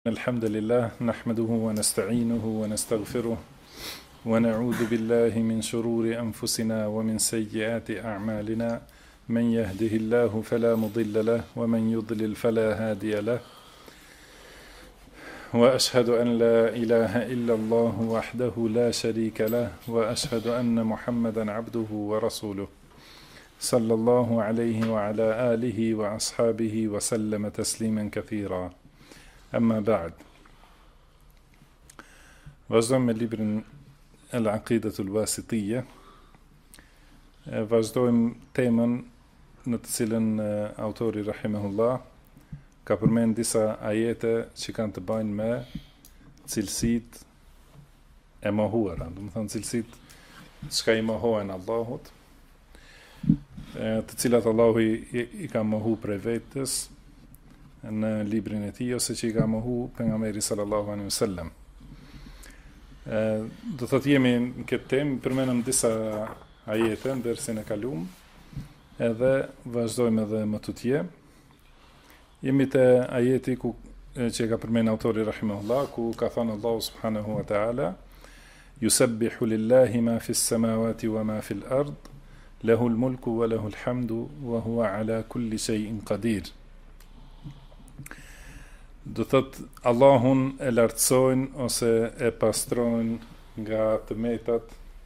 الحمد لله نحمده ونستعينه ونستغفره ونعوذ بالله من شرور أنفسنا ومن سيئات أعمالنا من يهده الله فلا مضل له ومن يضلل فلا هادي له وأشهد أن لا إله إلا الله وحده لا شريك له وأشهد أن محمدا عبده ورسوله صلى الله عليه وعلى آله وأصحابه وسلم تسليما كثيرا أما بعد. Vazhdojmë me librin Al-Aqidatul Wasitiyya. Vazhdojmë temën në të cilën autori rahimahullah ka përmend disa ajete që kanë të bëjnë me cilësitë e mohuara, do të thonë cilësitë çka i mohohen Allahut, të cilat Allahu i ka mohu prej vetes në librin e tij ose që i ka mohu pejgamberi sallallahu alaihi wasallam. Do thotë jemi në këtë temë, përmendëm disa ajete në dersin e kaluam, edhe vazhdojmë edhe më tutje. Jemi te ajeti që ka përmend autori rahimahullah, ku ka thënë Allahu subhanahu wa ta'ala: "Yusabbihu lillahi ma fis samawati wa ma fil ard, lahu al-mulku wa lahu al-hamdu wa huwa ala kulli shay'in qadir." Do thot Allahun e lartësojnë ose e pastrojnë nga tëmetat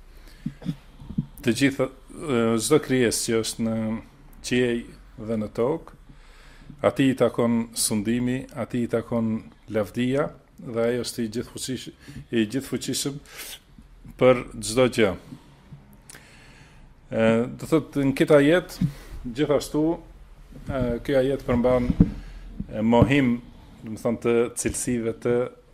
të gjitha, çdo krijesë që është në qiell dhe në tokë, atij i takon sundimi, atij i takon lavdia dhe ai është i gjithfuqishëm për çdo gjë. Do thot në këtë ajet gjithashtu ky ajet përmban mohim, do të thonë të cilësive të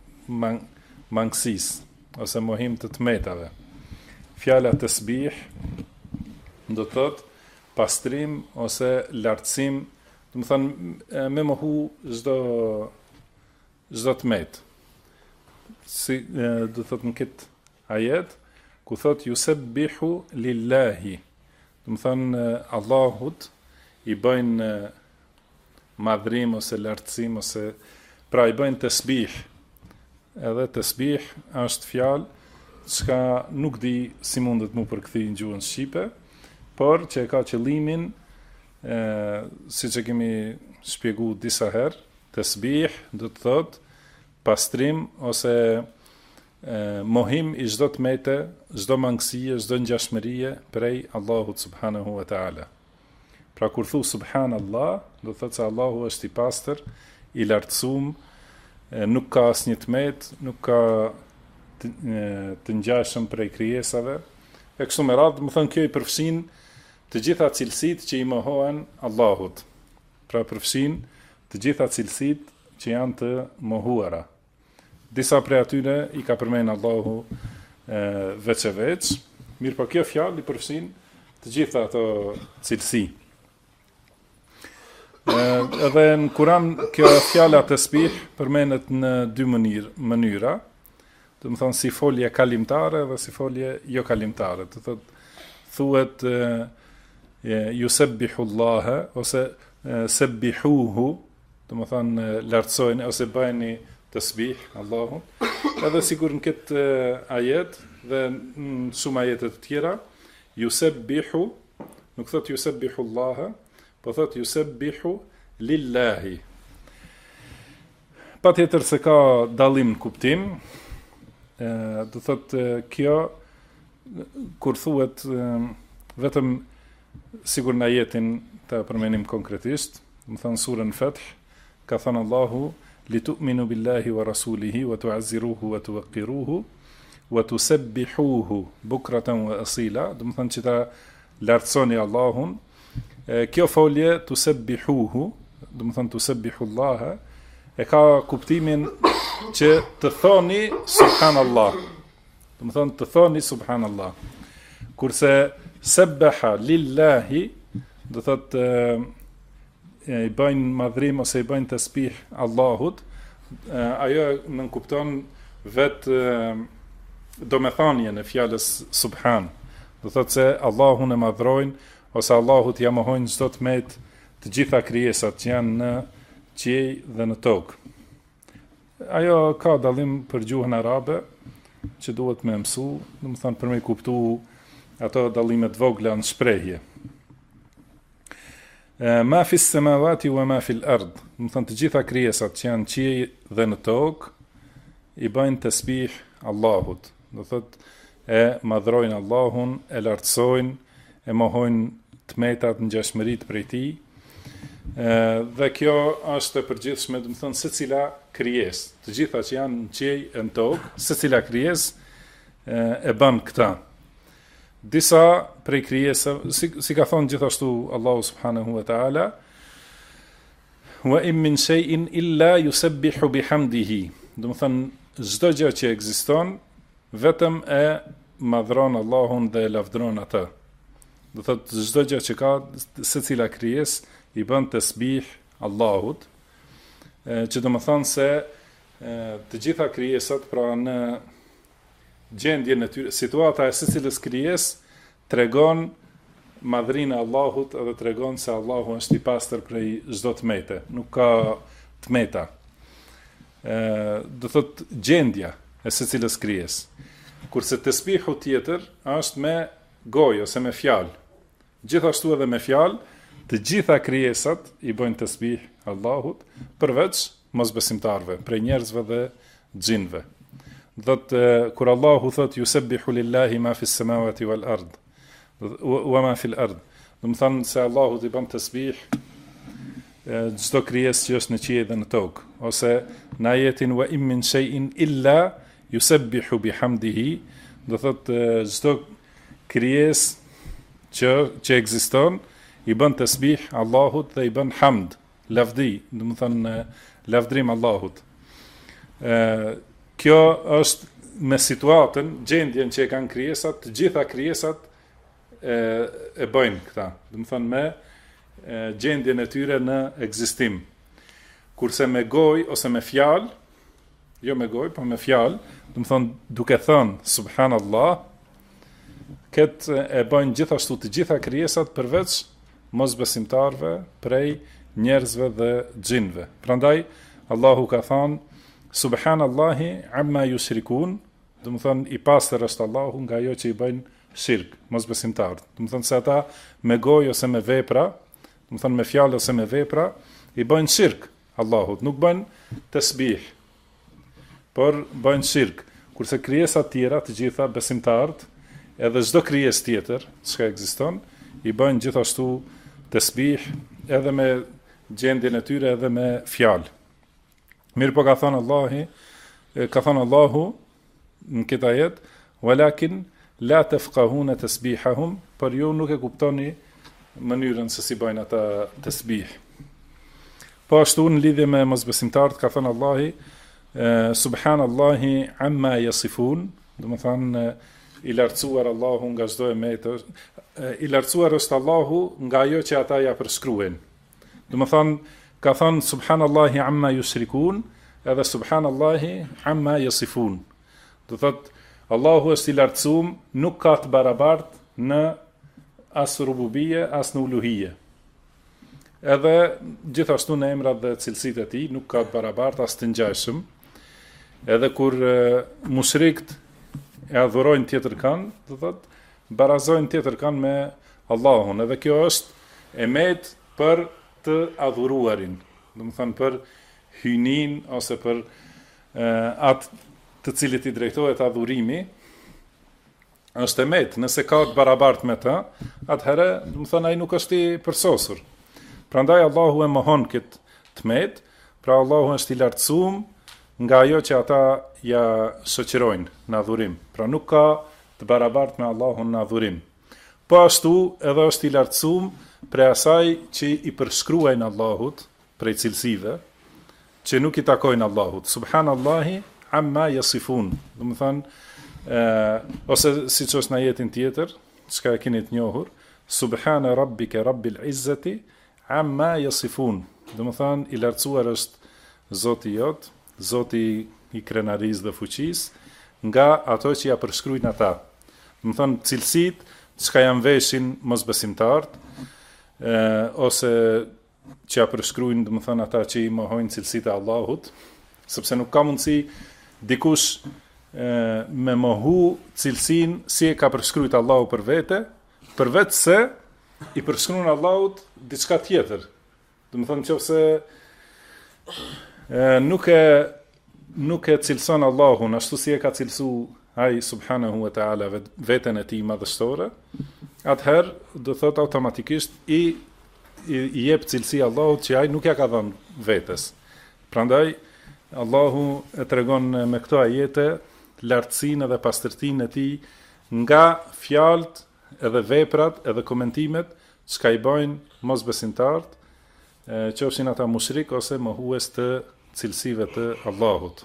mangësisë ose mohim të tmetave. Fjala tasbih do të thotë pastrim ose lartësim, do të thonë me mohu çdo tmet. Si do të thotë në këtë ajet ku thotë yusabbihu lillahi, do të thonë Allahut i bëjnë madhrim ose lartësim ose pra i bëjnë tasbih. Edhe tasbih është fjalë çka nuk di si mundet mu përkthej në gjuhën shqipe, por që ka qëllimin, siç e kemi shpjeguar disa herë, tasbih do të thotë pastrim ose mohim i çdo tmete, çdo mangësie, çdo ngjashmërie prej Allahut subhanahu wa ta'ala. Pra kur thu subhanallah, do thotë se Allahu është i pastër, i lartësuar, nuk ka asnjë tmet, nuk ka të ngjashëm prej krijesave. E kështu me radhë, më thënë kjo i përfshin të gjitha cilësitë që i mohohen Allahut. Pra përfshin të gjitha cilësitë që janë të mohuara. Disa prej atyre i ka përmend Allahu veç e veç, mirë po kjo fjalë i përfshin të gjitha ato cilësi. Edhe në Kur'an kjo fjala tasbih përmendet në dy mënyra, do të thonë si folje kalimtare dhe si folje jo kalimtare. Do thotë thuhet yusabbihu Allah ose sabbihuhu, do të thonë lartësojeni ose bëjeni tasbih Allahun. Edhe sikur në këtë ajet dhe në shumë ajete të tjera, yusabbihu nuk thotë yusabbihu Allah, po thot yusabbihu lillahi. Patjetër se ka dallim në kuptim, do thot kjo kur thuhet vetëm sigur në ajetin ta përmenim konkretisht, do thon surën Fath, ka thënë Allahu litu'minu billahi wa rasulihi wa tu'azziruhu wa tuwaqqiruhu wa tusabbihuhu bukratan wa asila, do thon që ta lartësoni Allahun. Kjo folje tusabbihuhu, do të thonë tusabbihullaha, e ka kuptimin që të thoni subhanallah. Do të thonë të thoni subhanallah. Kurse sabbaha lillahi, do thotë i bëjnë madhrim ose i bëjnë tasbih Allahut, ajo nën kupton vetë domethënien e fjalës subhan. Do thotë se Allahun e madhrojnë ose Allahut ja mohojnë çdo tmet të gjitha krijesat që janë në qiell dhe në tokë. Ajo ka dallim për gjuhën arabe që duhet me mësu, do të thonë për me kuptu ato dallimet vogla në shprehje. Ma fi s-samawati wa ma fi l-ard, do të thonë të gjitha krijesat që janë qiell dhe në tokë i bëjnë tasbih Allahut. Do thotë e madhrojnë Allahun, e lartësojnë, e mohojnë tmetat, ngjashmëritë prej tij. Dhe kjo është e përgjithshme, do të thonë secila krijesë, të gjitha që janë në qiell e në tokë, secila krijesë e bën këtë. Disa prej krijesave, si ka thonë gjithashtu Allahu subhanahu wa taala, wa in min shay'in illa yusabbihu bihamdihi. Do të thonë çdo gjë që ekziston vetëm e madhron Allahun dhe e lavdron atë. Do thotë çdo gjë që ka, secila krijesë i bën tasbih Allahut, që do të thonë se të gjitha krijesat, pra në gjendjen e tyre, situata e secilës krijesë tregon madhrinë e Allahut edhe tregon se Allahu është i pastër prej çdo tmete, nuk ka tmeta. Do thotë gjendja e secilës krijesë. Kurse tasbihu tjetër është me gojë ose me fjalë. Gjithashtu edhe me fjalë, të gjitha krijesat i bëjnë tasbih Allahut, përveç mosbesimtarëve, prej njerëzve dhe xhinëve. Thotë kur Allahu thotë yusabbihu lillahi ma fi s-samawati wal ard wa ma fi l-ard. Do të thonë se Allahu i bën tasbih çdo krijesë që është në qiell dhe në tokë, ose në ajetin wa in min shay'in illa yusabbihu bihamdihi, do thotë çdo krijesë që ekziston i bën tasbih Allahut dhe i bën hamd, lavdi, do të thonë lavdrim Allahut. Kjo është me situatën, gjendjen që e kanë krijesat, të gjitha krijesat e bëjnë këta. Do të thonë me gjendjen e tyre në ekzistim. Kurse me gojë ose me fjalë, jo me gojë, po me fjalë, do të thonë duke thënë subhanallah, këtë e bëjnë gjithashtu të gjitha krijesat përveç mosbesimtarëve, prej njerëzve dhe xhinëve. Prandaj Allahu ka thënë subhanallahi amma yushrikun, do të thonë i pastër është Allahu nga ajo që i bëjnë shirk, mosbesimtarët. Do të thonë se ata me gojë ose me vepra, do të thonë me fjalë ose me vepra, i bëjnë shirk Allahut, nuk bëjnë tasbih, por bëjnë shirk. Kurse krijesat tjera, të gjitha besimtarët, edhe çdo krijesë tjetër që ekziston, i bëjnë gjithashtu tasbih edhe me gjendjen e tyre edhe me fjalë. Mirë po ka thënë Allahu në këtë ajet, walakin la tafqahuna tasbihahum, por ju nuk e kuptoni mënyrën se si bëjnë ata tasbih. Po ashtu në lidhje me mosbesimtarët ka thënë Allahu subhanallahi amma yasifun, do të thonë i lartësuar Allahu nga çdo emet, i lartësuar është Allahu nga ajo që ata ja përshkruajnë. Do të thonë ka thënë subhanallahi amma yushrikun, edhe subhanallahi amma yasifun. Do thotë Allahu është i lartësuar, nuk ka të barabartë në as rububie, as në uluhie. Edhe gjithashtu në emrat dhe cilësitë e tij nuk ka të barabartë as të ngjashëm. Edhe kur mushrikët e adhurojnë tjetër kanë, do thotë barazojnë tjetër kanë me Allahun, edhe kjo është emet për të adhuruarin, do të thonë për hynin ose për atë të cilit i drejtohet adhurimi, është emet, nëse ka të barabartë me ta, atëherë, do të thonë ai nuk është i përsosur. Prandaj Allahu e mohon këtë tmet, pra Allahu është i lartësuar nga ajo që ata ja shoqërojnë në adhurim. Pra nuk ka të barabartë me Allahun në adhurim. Po ashtu edhe është i lartësuar prej asaj që i përshkruajnë Allahut, prej cilësive, që nuk i takojnë Allahut. Subhanallahi amma yasifun. Do të thonë ose siç është në ajetin tjetër, çka e keni të njohur, subhana rabbika rabbil izzati amma yasifun. Do të thonë i lartësuar është Zoti jot, Zoti i krenarisë dhe fuqisë, nga ato që ja përshkruajnë ata. Do të thonë cilësitë çka janë veshin mosbesimtarët, ose që ja përshkruajnë, do të thonë ata që i mohojnë cilësitë e Allahut, sepse nuk ka mundësi dikush me mohu cilësin si e ka përshkruajt Allahu për vete, përveç se i përshkruan Allahut diçka tjetër. Do të thonë nëse nuk e cilëson Allahun ashtu si e ka cilësu ai subhanahu wa taala veten e tij madhështore, atëherë do thot automatikisht i jep cilësi Allahut që ai nuk ja ka dhënë vetes. Prandaj Allahu e tregon me këto ajete lartësinë dhe pastërtinë e tij nga fjalët edhe veprat edhe komentimet çka i bëjnë mosbesimtarët, qofshin ata mushrik ose mohues të cilësive të Allahut.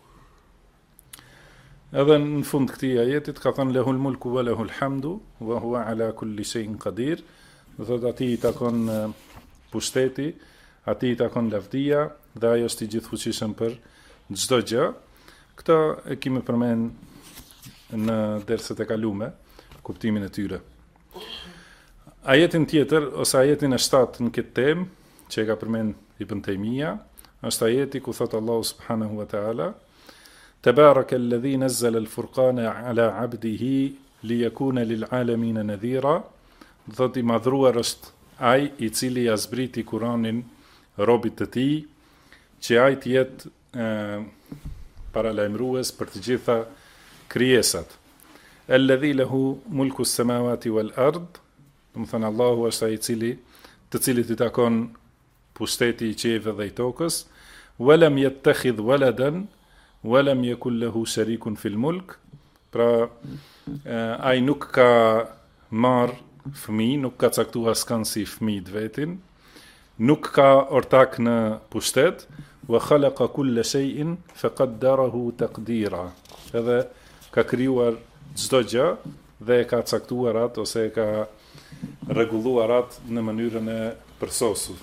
Edhe në fund këtij ajetit ka thënë lehul mulku wa lehul hamdu wa huwa ala kulli shay'in qadir. Do thotë atij i takon pushteti, atij i takon lavdia dhe ai është i gjithfuqishëm për çdo gjë. Këto e kemi përmend në derset e kaluara, kuptimin e tyre. Ajetin tjetër ose ajetin e 7 në këtë temë që e ka përmend Ibn Taymija është ajeti ku thot Allahu subhanahu wa taala Tebaraka alladhi nazzala al-furqana ala 'abdihi liyakuna lil'alamin nadhira. Do thot i madhruar është ai i cili ja zbriti Kur'anin robit të tij, që ai të jetë paralajmërues për të gjitha krijesat. Alladhi lahu mulku as-samawati wal ard. Do të thënë Allahu është ai i cili të cilit i takon pushteti i qiejve dhe i tokës, walam yattakhidh waladan walam yakul lahu sharikun fil mulk. Pra ai nuk ka marr fëmijë, nuk ka caktuar askan si fëmijë vetin, nuk ka ortak në pushtet, wa khalaqa kulla shay'in faqaddarahu taqdira. Edhe ka krijuar çdo gjë dhe e ka caktuar atë ose e ka rregulluar atë në mënyrën e përsosur.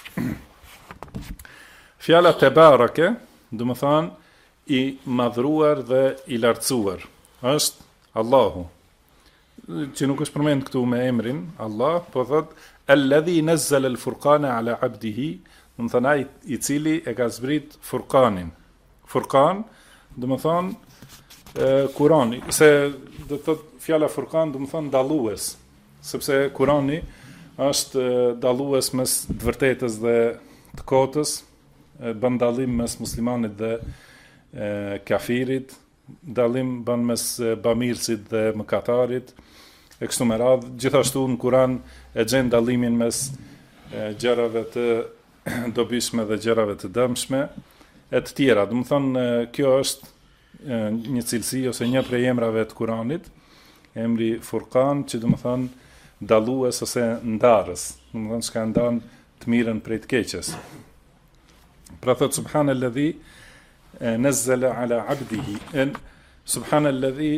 Fjala tebarake, do të thonë i madhruar dhe i lartësuar, është Allahu, që nuk është përmend këtu me emrin Allah, po thot alladhi nazzala al-furqana ala 'abdihi, do të thonë ai i cili e ka zbrit Furqanin. Furqan, do të thonë Kurani, se do të thot fjala Furqan do të thonë dallues, sepse Kurani është dallues mes të vërtetës dhe të kotës, bën dallim mes muslimanit dhe kafirit, dallim bën mes bamirësit dhe mëkatarit, e kështu me radhë. Gjithashtu në Kur'an e gjen dallimin mes gjërave të dobishme dhe gjërave të dëmshme e të tjera. Do të thonë kjo është një cilësi ose një prej emrave të Kur'anit, emri Furqan, që do të thonë dallues ose ndarës, do të thonë çka ndan të mirën prej të keqes. Pra thot subhanalladhi nazzala ala 'abdihi, subhanalladhi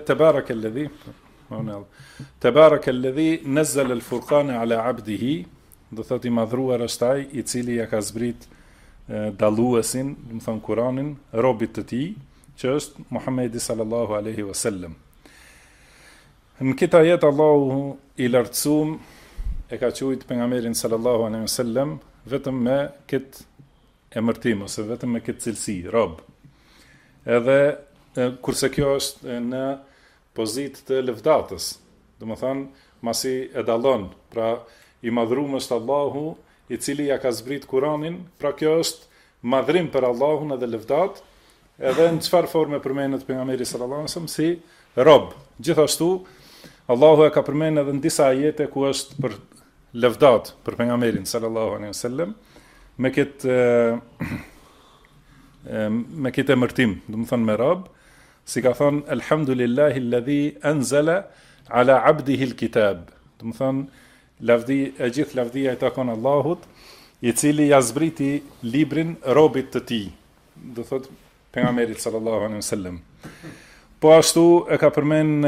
tabarakalladhi nazzala al-furqana ala 'abdihi. Do thot i madhruar është ai i cili ja ka zbrit dalluesin, do të thonë Kur'anin, robit të tij, që është Muhamedi sallallahu alaihi wasallam. Në këtë ajet Allahu i lartësuar e ka thujt pejgamberin sallallahu alaihi wasallam vetëm me këtë emërtim ose vetëm me këtë cilësi, rob. Edhe kurse kjo është në pozitë të lëvdatës, do të thonë masi e dallon, pra i madhruar është Allahu i cili ja ka zbrit Kur'anin, pra kjo është madhrim për Allahun edhe lëvdat, edhe në çfarë forme përmendet pejgamberi sallallahu alaihi wasallam si rob. Gjithashtu Allahu e ka përmendur edhe në disa ajete ku është për lëvdat për pejgamberin sallallahu alaihi wasallam me këtë emërtim, do të thonë me rob, si ka thonë alhamdulillahi alladhi anzala ala 'abdihi al-kitab. Do të thonë gjithë lavdia i takon Allahut, i cili ja zbriti librin robit të tij, do thotë pejgamberit sallallahu alaihi wasallam. Po ashtu e ka përmend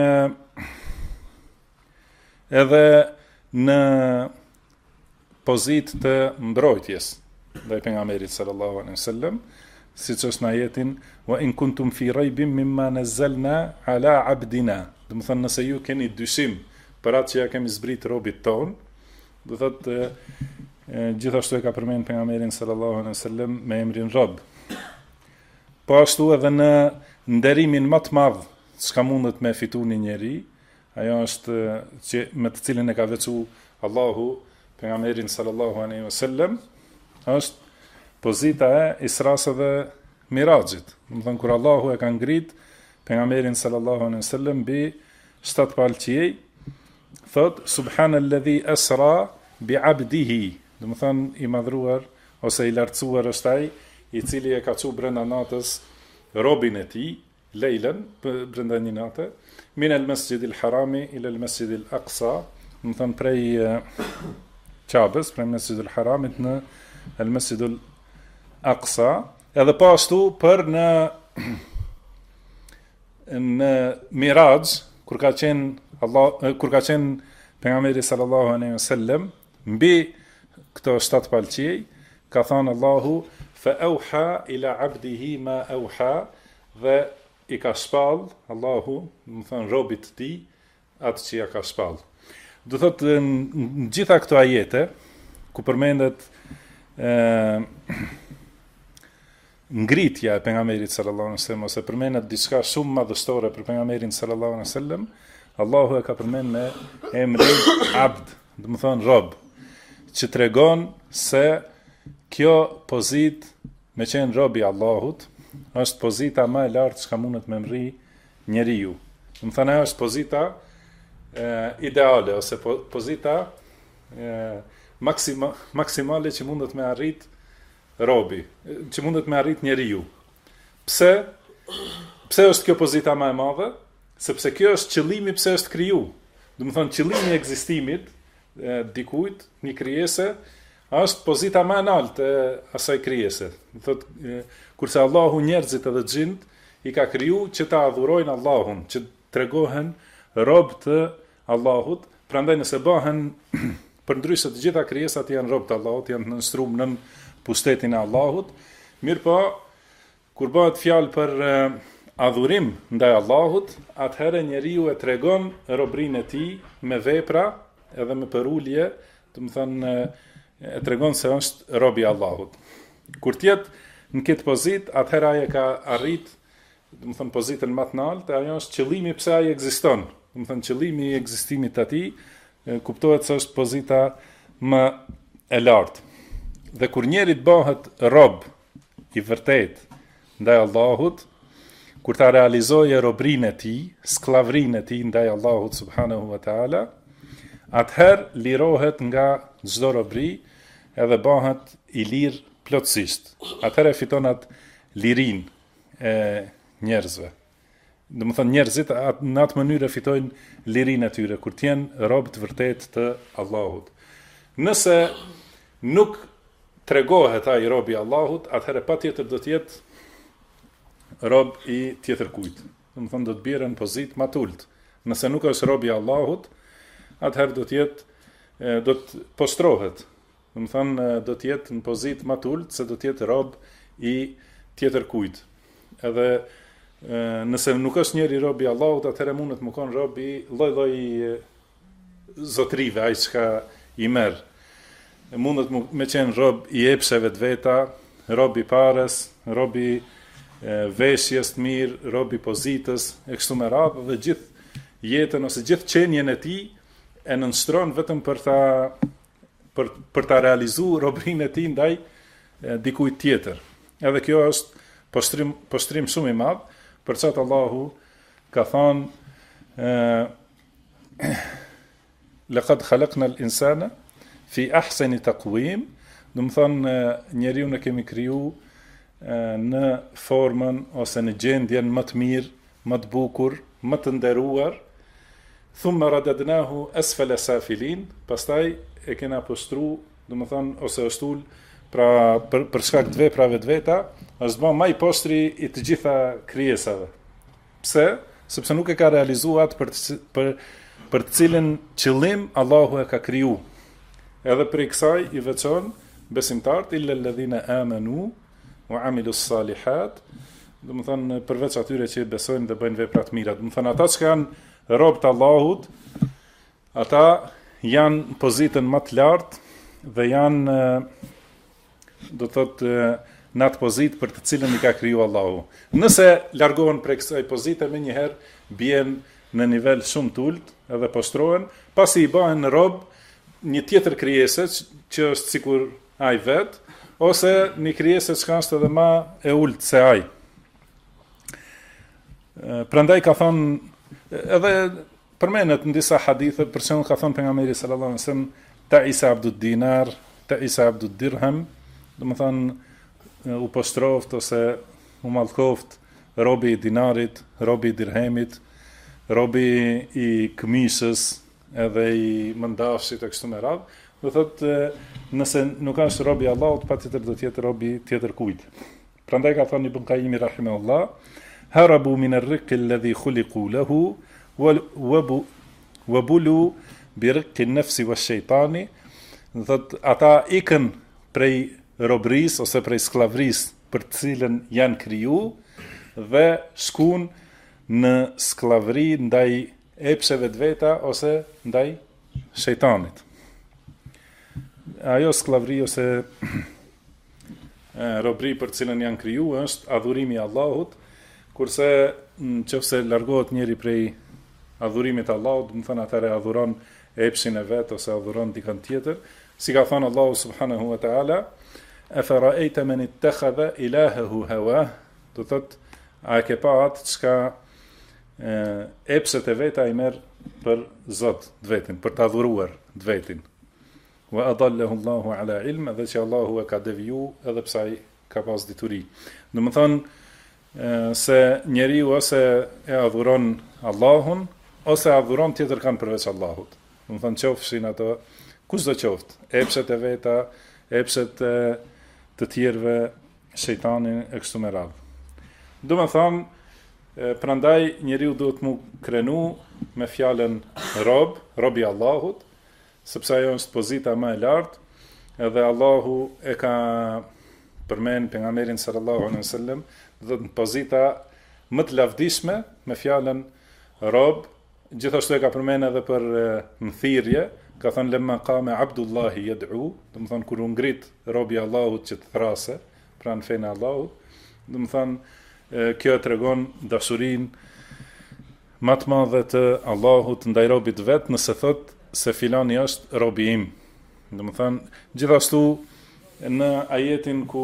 edhe në pozitë të mbrojtjes ndaj pejgamberit sallallahu alaihi wasallam, siç është në ajetin wa in kuntum fi raybin mimma nazzalna ala 'abdina. Do të thonë nëse ju keni dyshim për atë që ja kemi zbrit robit ton, do thotë gjithashtu e ka përmend pejgamberin sallallahu alaihi wasallam me emrin rob. po ashtu edhe në nderimin më të madh çka mundet me fitu një njeri, ajo është që me të cilin e ka veçu Allahu pejgamberin sallallahu alaihi wasallam, është pozita e Isras dhe Mirajit. Do të thonë kur Allahu e ka ngrit pejgamberin sallallahu alaihi wasallam bi 7 palqiej, thot subhanalladhi asra bi abdihi, do të thonë i madhruar ose i lartësuar është ai i cili e ka çu brenda natës robin e tij, lejlen, brenda një nate, min al masjidil harami ila al masjidil aqsa, do të thonë prej Qabës, prej masjidil haramit në al masjidul aqsa, edhe po ashtu për në Miraj, kur ka qenë pejgamberi sallallahu alaihi wasallam mbi këto 7 palqiej, ka thënë Allahu fa auha ila abdihi ma auha, dhe i ka shpall Allahu, do të thonë robit të tij atë që ja ka shpall. Do thotë në gjitha këto ajete ku përmendet ngritja e pejgamberit sallallahu alaihi wasallam ose përmendet diçka shumë madhështore për pejgamberin sallallahu alaihi wasallam, Allahu e ka përmend me emrin abd, do të thonë rob, që tregon se kjo pozit me qenë robi Allahut është pozita më e lartë që ka mundet me mri njeriu. Do të thonë është pozita ideale ose pozita maksimale që mundet me arrit robi, që mundet me arrit njeriu. Pse është kjo pozita më e madhe? Sepse kjo është qëllimi pse është kriju. Do të thonë qëllimi i ekzistimit dikujt, një krijese, është pozita më e lartë e asaj krijese. Do thotë kurse Allahu njerëzit edhe xhint i ka kriju që ta adhurojnë Allahun, që tregohen rob të Allahut, prandaj nëse bëhen përndryshe të gjitha krijesat janë rob të Allahut, janë nënstruar nën pushtetin e Allahut. Mirpo kur bëhet fjalë për adhurim ndaj Allahut, atëherë njeriu e tregon robrinë e tij me vepra edhe me përulje, do të thonë e tregon se është robi i Allahut. Kur tjetë në këtë pozit, atëherë ai e ka arrit, do të thonë pozitën më të lartë, ajo është qëllimi pse ai ekziston. Do të thonë qëllimi i ekzistimit të tij kuptohet se është pozita më e lartë. Dhe kur njeri të bëhet rob i vërtet ndaj Allahut, kur ta realizojë robrinë e tij, sklavrinë e tij ndaj Allahut subhanahu wa taala, atëherë lirohet nga çdo robri edhe bëhet i lirë plotësisht. Atëherë fiton atë lirinë e njerëzve. Do të thonë njerëzit në atë mënyrë fitojnë lirinë e tyre kur të jenë rob të vërtet të Allahut. Nëse nuk tregohet ai robi i Allahut, atëherë patjetër do të jetë rob i tjetër kujt. Do të thonë do të bjerë në pozitë më të ulët. Nëse nuk është robi i Allahut, atëherë do të postrohet. Do të thonë do të jetë në pozitë më të ulët se do të jetë rob i tjetër kujt. Edhe nëse nuk është njëri rob i Allahut, atëherë mundet më kon rob i lloj-lloj zotrive, ai çka i merr. Mundet me qenë rob i epsheve të veta, rob i parës, rob i veshjes të mirë, rob i pozitës, e kështu me radhë, dhe gjithë jetën ose gjithë qenjen e tij e nënstron vetëm për ta realizuar robrinë e tij ndaj dikujt tjetër. Edhe kjo është postrim shumë i madh, për çat Allahu ka thënë laqad khalaqna al-insana fi ahsani taqwim, do të thonë njeriu ne kemi kriju në formën ose në gjendjen më të mirë, më të bukur, më të nderuar. Thumma radadnahu asfala safilin, pastaj e kena postru, do të thonë ose është ul për shkak të veprave të veta, është bën më i postri i të gjitha krijesave. Pse? Sepse nuk e ka realizuar për të cilën qëllim Allahu e ka kriju. Edhe për kësaj i veçon besimtarët illa alladhina amanu wa amilus salihat, do të thonë përveç atyre që besojnë dhe bëjnë vepra të mira. Do të thonë ata që janë rob të Allahut, ata janë në pozitën më të lartë dhe janë do të thotë në atë pozitë për të cilën i ka kriju Allahu. Nëse largohen prej kësaj pozite, më njëherë bien në nivel shumë të ulët edhe postrohen, pasi i bëhen rob një tjetër krijese që është sikur ai vet, ose një krijese që është edhe më e ulët se ai. Prandaj ka thonë edhe përmenet në disa hadithe, për shembull ka thonë pejgamberi sallallahu alaihi wasallam, ta isa abdud dinar, ta isa abdud dirham, do të thonë u postroft ose u mallkoft robi i dinarit, robi i dirhemit, robi i këmishës, edhe i mëndafshit e kështu me radhë. Do thotë nëse nuk është robi i Allahut, patjetër do të jetë robi tjetër kujt. Prandaj ka thënë Ibn Qayyim rahimahullah, harabu min ar-riq alladhi khuliqu lahu wa bulu bi riq an-nafs wash-shaytani. Do thotë ata ikën prej robërisë ose prej skllavërisë për të cilën janë kriju dhe shkuan në skllavëri ndaj epsheve të veta ose ndaj shejtanit. Ajo skllavëri ose robëri për të cilën janë kriju është adhurimi i Allahut, kurse nëse largohet njëri prej adhurimit të Allahut, do të thonë atëherë adhuron epshin e vet ose adhuron dikën tjetër, si ka thënë Allahu subhanahu wa ta'ala, afara'ayta man ittakhadha ilahahu hawa, do thotë a e ke pa atë çka epset e veta i merr për Zot të vetin, për të adhuruar të vetin. Wa adallahu Allahu ala ilm, edhe që Allahu e ka deviju edhe pse ai ka pas dituri. Do të thonë se njeriu ose e adhuron Allahun ose adhuron tjetër kanë përveç Allahut. Do të thonë qofshin ato kushdo qoftë, epset e veta, epset të tjerëve, shejtanin e kështu me radhë. Do të thonë prandaj njeriu duhet mu krenu me fjalën rob i Allahut, sepse ajo është pozita më e lartë, edhe Allahu e ka përmend pejgamberin sallallahu alaihi wasallam, do të pozita më të lavdishme me fjalën rob, gjithashtu e ka përmend edhe për mthirrje, ka thënë lemma qama abdullahi yad'u, do të thonë kur u ngrit robi i Allahut që të thrase pranë fenë e Allahut, do të thonë kjo tregon dashurinë më të madhe të Allahut ndaj robit vet, nëse thot se filani është robi im. Do të thonë gjithashtu në ajetin ku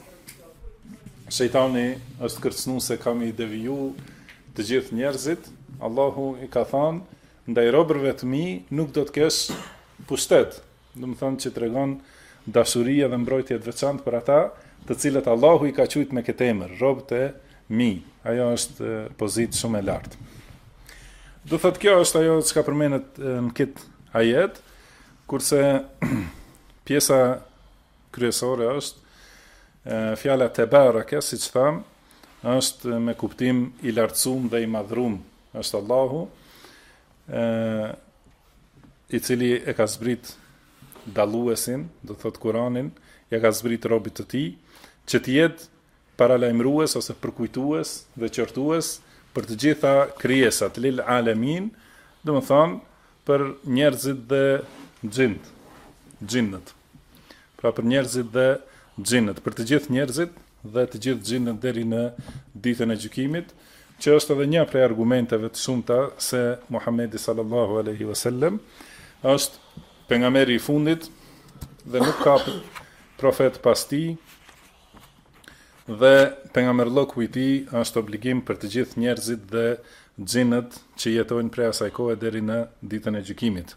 shejtani është kërcënuar se kam i deviju të gjithë njerëzit, Allahu i ka thënë ndaj robërve të mi nuk do të kesh pushtet. Do të thonë që tregon dashuri dhe mbrojtje të veçantë për ata, të cilët Allahu i ka quajtur me këtë emër, robët e mi. Ajo është pozitë shumë e lartë. Do thotë kjo është ajo që ka përmendet në këtë ajet, kurse pjesa kryesore është fjala tebaraka, siç tham, është me kuptim i lartësuar dhe i madhruar, është Allahu i cili e ka zbrit dalluesin, do thotë Kur'anin, ja ka zbrit robit të tij, që të jetë paralajmërues ose përkujtues dhe qortues për të gjitha krijesat lil alamin, do të thonë për njerëzit dhe xhinnët. Pra për njerëzit dhe xhinnët, për të gjithë njerëzit dhe të gjithë xhinnët deri në ditën e gjykimit, që është edhe një prej argumenteve të shumta se Muhamedi sallallahu alaihi wasallam është pejgamberi i fundit dhe nuk ka profet pas tij, dhe pejgamberllëku i tij është obligim për të gjithë njerëzit dhe xhinët që jetojnë prej asaj kohe deri në ditën e gjykimit.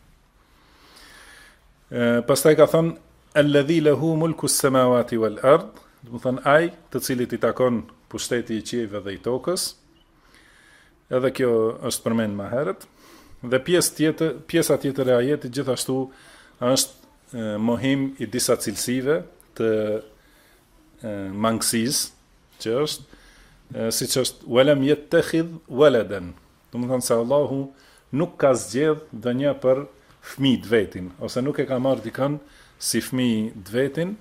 Pastaj ka thënë alladhi lahu mulku as-samawati wal ard, do të thonë ai të cilit i takon pushteti i qiejve dhe i tokës. Edhe kjo është përmend më herët. Dhe pjesa tjetër e ajetit gjithashtu është mohim i disa cilësive të mangësisë, që është siç është walam yattakhidh waladan. Do të thonë se Allahu nuk ka zgjedh ndonjë për fëmijë të vetin, ose nuk e ka marrë dikën si fëmijë të vetin.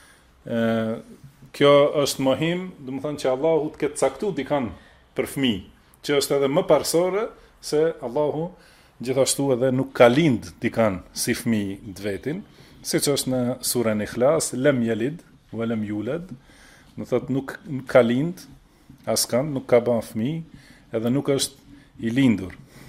Kjo është mohim, do të thonë që Allahu të ketë caktuar dikën për fëmijë, që është edhe më parsore se Allahu gjithashtu edhe nuk ka lind dikën si fëmijë të vetin, siç është në surën Ikhlas, lam yalid wa lam yulad, Në thot nuk ka lind, askënd, nuk ka bën fëmijë, edhe nuk është i lindur.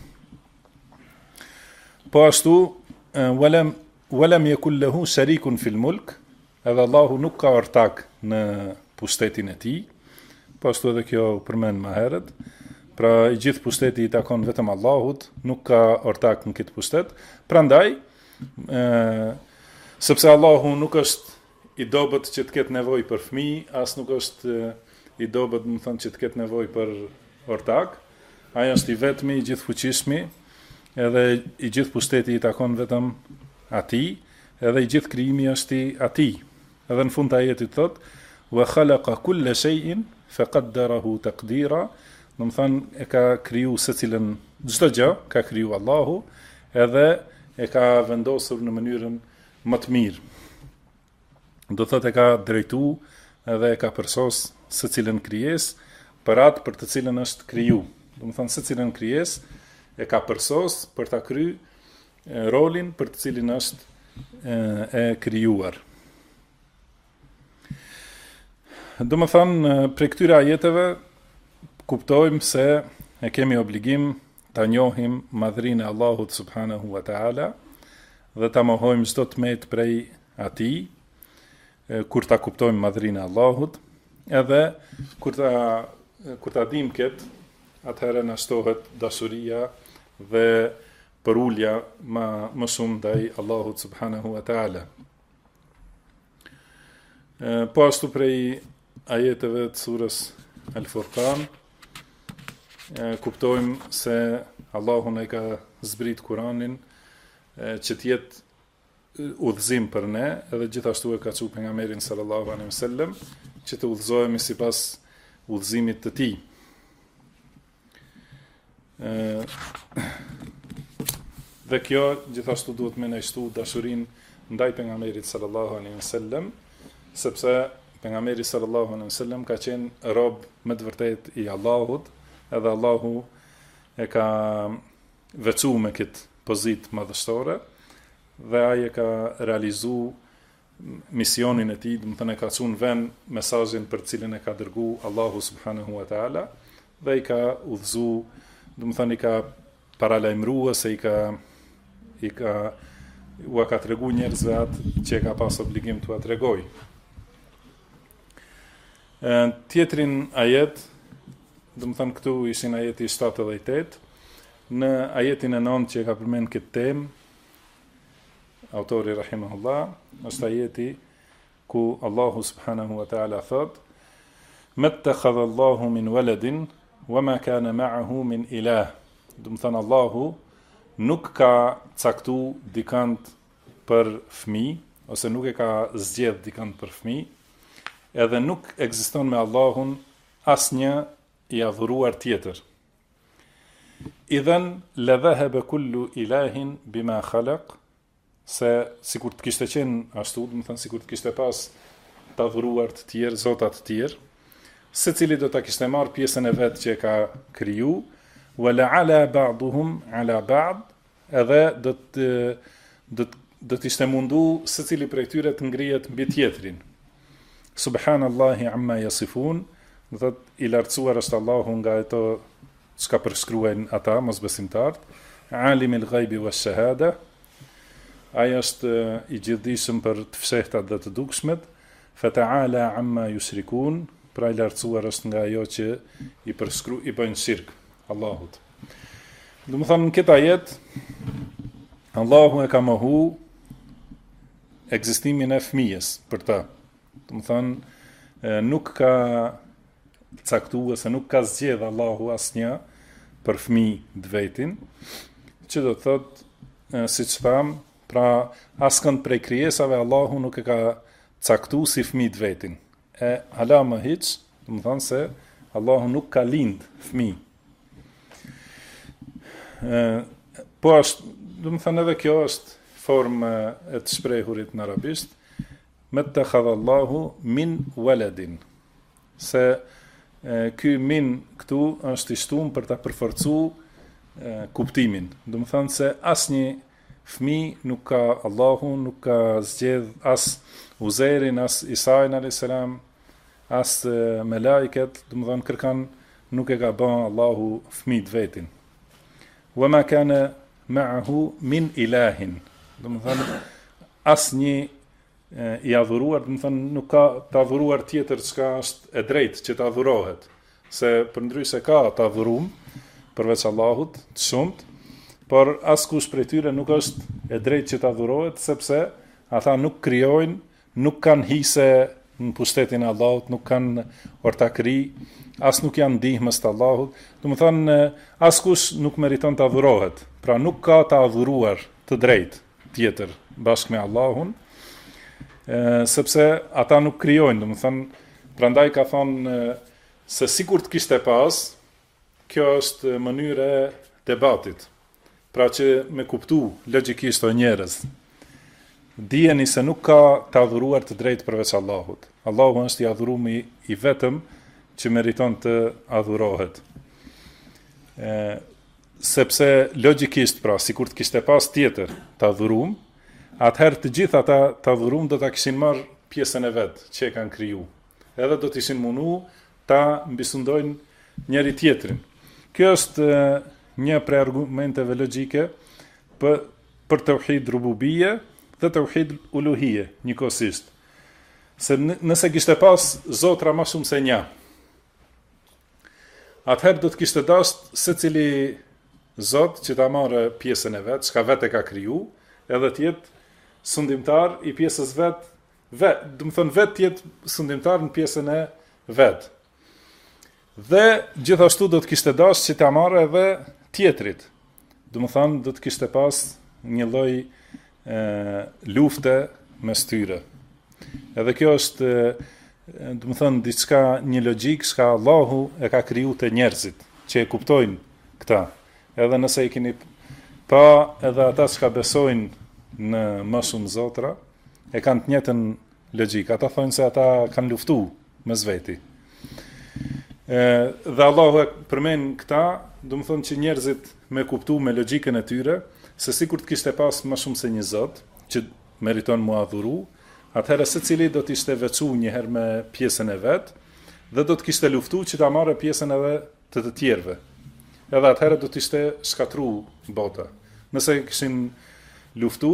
Po ashtu, walam yakul lahu sharikun fil mulk, edhe Allahu nuk ka ortak në pushtetin e tij. Po ashtu edhe kjo përmend më herët. Pra i gjithë pushteti i takon vetëm Allahut, nuk ka ortak në këtë pushtet. Prandaj, sepse Allahu nuk është i dobët që të ketë nevojë për fëmijë, as nuk është i dobët, më thënë, që të ketë nevojë për ortak. Ai është i vetmi, i gjithfuqishmi, edhe i gjithë pushteti i takon vetëm atij, edhe i gjithë krijimi është i atij. Edhe në fund të ajetit thot: "Wa khalaqa kulla shay'in faqaddarahu taqdira", do të thënë e ka kriju secilën, çdo gjë ka kriju Allahu, edhe e ka vendosur në mënyrën më të mirë. Do thotë e ka drejtu edhe e ka përsos secilën krijesë për atë për të cilën është kriju. Do të thënë secilën krijesë e ka përsos për ta kryer rolin për të cilin është e krijuar. Do të thënë për këtyre ajeteve kuptojmë se e kemi obligim ta njohim madhrinë e Allahut subhanahu wa taala dhe ta mohojmë çdo tmet prej atij, kur ta kuptojmë madhrinë e Allahut, edhe kur ta dim këtë, atëherë na shtohet dashuria dhe përulja më shumë ndaj Allahut subhanahu wa taala. Po ashtu prej ajeteve të surës Al-Furqan, kuptojmë se Allahu na ka zbrit Kur'anin që të jetë udhëzim për ne, edhe gjithashtu e ka thënë pejgamberin sallallahu alaihi wasallam që të udhëzohemi sipas udhëzimit të tij. Dhe kjo gjithashtu duhet me nëjshtu dashurinë ndaj pejgamberit sallallahu alaihi wasallam, sepse pejgamberi sallallahu alaihi wasallam ka qenë rob me të vërtet i Allahut, edhe Allahu e ka veçuar me këtë pozitë madhështore, dhe ai e ka realizu misionin e tij, do të thënë e ka çuar vend mesazhin për të cilin e ka dërguar Allahu subhanahu wa taala, dhe i ka udhëzu, do të thënë i ka paralajmëruar se u ka tregu njerëzve atë që ka pas obligim t'u tregoj. Tjetrin ajet, do të thënë këtu ishin ajeti 78, në ajetin e 9 që ka përmend këtë temë, autori rahimahullah, është ajeti ku Allahu subhanahu wa ta'ala thot: "Mattakhadha Allahu min waladin wama kana ma'ahu min ilah." Do të thënë Allahu nuk ka caktu dikant për fëmijë, ose nuk e ka zgjedh dikant për fëmijë, edhe nuk ekziston me Allahun asnjë i adhuruar tjetër. Idhen la dhahaba kullu ilahin bima khalaq, se sikur të kishte qenë ashtu, do të thënë sikur të kishte pas të adhuruar të tjerë, zota të tjerë, secili do ta kishte marrë pjesën e vet që ka kriju, wala ala ba'duhum ala ba'd, edhe do të ishte mundu secili prej tyre të ngrihet mbi tjetrin. Subhanallahi amma yasifun, do thotë i lartësuar është Allahu nga ato çka përshkruajnë ata mosbesimtarët, alimul ghaibi wash shahada, ai është i gjithdijshëm për të fshehtat dhe të dukshmet, fata'ala amma yushrikun, pra i lartësuar është nga ajo që i bëjnë shirk Allahut. Do të thonë në këtë ajet Allahu e ka mohu ekzistimin e fëmijës për ta. Do të thonë nuk ka caktuar se nuk ka zgjedh Allahu asnjë për fëmijë të vetin, që do të thotë siç tham, pra askënd prej krijesave Allahu nuk e ka caktuar si fëmijë të vetin. E hala më hiç, do të thonë se Allahu nuk ka lind fëmijë. Po është, do të thënë edhe kjo është formë e të shprehurit në arabisht, mattakhadha Allahu min waladin, se ky min këtu është i shtuar për ta përforcuar kuptimin. Do të thënë se asnjë fëmijë nuk ka Allahu, nuk ka zgjedh as Uzairin, as Isai'n alayhis salam, as me laiket, dhe më thonë kërkan nuk e ka ban Allahu fëmijë vetin. Wa ma kana ma'ahu min ilahin. Dhe më thonë as një i adhuruar, dhe më thonë nuk ka të adhuruar tjetër çka është e drejtë që të adhurohet. Se përndryshe ka të adhurum përveç Allahut, të shumt, por askush prej tyre nuk është e drejtë që të adhurohet, sepse ata nuk krijojnë, nuk kanë hise në pushtetin e Allahut, nuk kanë ortakri, as nuk janë ndihmës të Allahut. Do të thonë askush nuk meriton të adhurohet. Pra nuk ka të adhuruar të drejtë tjetër bashkë me Allahun, sepse ata nuk krijojnë. Do të thonë, prandaj ka thonë se sikur të kishte pas, kjo është mënyrë e debatit. Pra që me kuptu logjikisht o njerëz, dijeni se nuk ka të adhuruar të drejtë përveç Allahut. Allahu është i adhurumi i vetëm që meriton të adhurohet. Sepse logjikisht, pra, sikur të kishte pas tjetër të adhurum, atëherë të gjithë ata të adhurum do ta kishin marrë pjesën e vet që e kanë kriju. Edhe do të ishin mundu ta mbisundojnë njëri tjetrin. Kjo është një prej argumenteve logjike për tauhid rububie dhe tauhid uluhie njëkohësisht. Se nëse kishte pas zotra më shumë se një, atëherë do të kishte dashur secili zot që ta marrë pjesën e vet, çka vetë ka kriju, edhe të jetë sundimtar i pjesës vet, do të thonë vetë të jetë sundimtar në pjesën e vet. Dhe gjithashtu do të kishte dashur që ta marrë edhe tjetrit. Do të thonë do të kishte pas një lloj lufte mes tyre. Edhe kjo është, do të thonë, diçka, një logjik që Allahu e ka kriju te njerëzit, që e kuptojnë këta. Edhe nëse i keni pa edhe ata që besojnë në më shumë zotra, e kanë të njëjtën logjik. Ata thonë se ata kanë luftuar mes veti. Dhe Allahu e përmend këta, do të thonë që njerëzit me kuptu me logjikën e tyre, se sikur të kishte pas më shumë se një zot që meriton mu adhuru, atëherë secili do të ishte veçu një herë me pjesën e vet, dhe do të kishte luftu që ta marrë pjesën edhe të tjerëve. Edhe atëherë do të ishte shkatru bota. Nëse kishin luftu,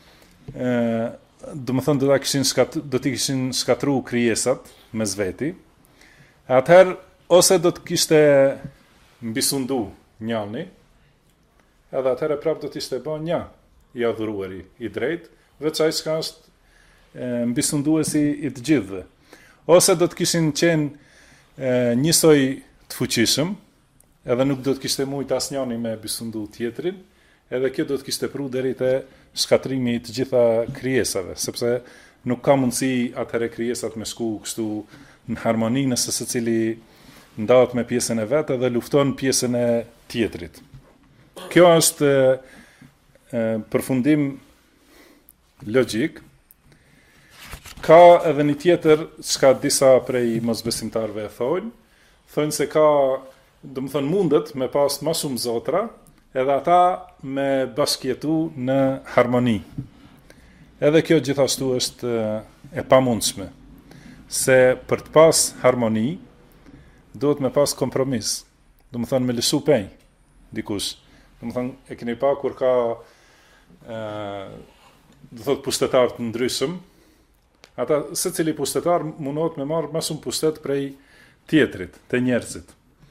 do të thonë do të kishin shkatru krijesat mes veti. Atëherë ose do të kishte mbisundu njani, edhe atëherë prapë do të ishte bën një i adhuruari i drejt, veç ai që është mbisunduesi i të gjithëve. Ose do të kishin qenë njësoj të fuqishëm, edhe nuk do të kishte mujt asnjëni me bisundu tjetrin, edhe kjo do të kishte pru deri te shkatrimi i të gjitha krijesave, sepse nuk ka mundësi atëherë krijesat me shku kështu në harmoni nëse secili ndahet me pjesën e vet dhe lufton pjesën e tjetrit. Kjo është përfundim logjik. Ka edhe një tjetër, çka disa prej mosbesimtarëve e thonë se ka, do të thonë, mundet me pas më shumë zotra, edhe ata me bashkëjetu në harmoni. Edhe kjo gjithashtu është e pamundshme, se për të pas harmoni, duhet me pas kompromis, do të thonë me lësu penj, dikush. Do të thonë, e keni pa kur ka, do thotë, pushtetar të ndryshëm, ata secili pushtetar mundohet me marrë më shumë pushtet prej tjetrit, të njerëzit.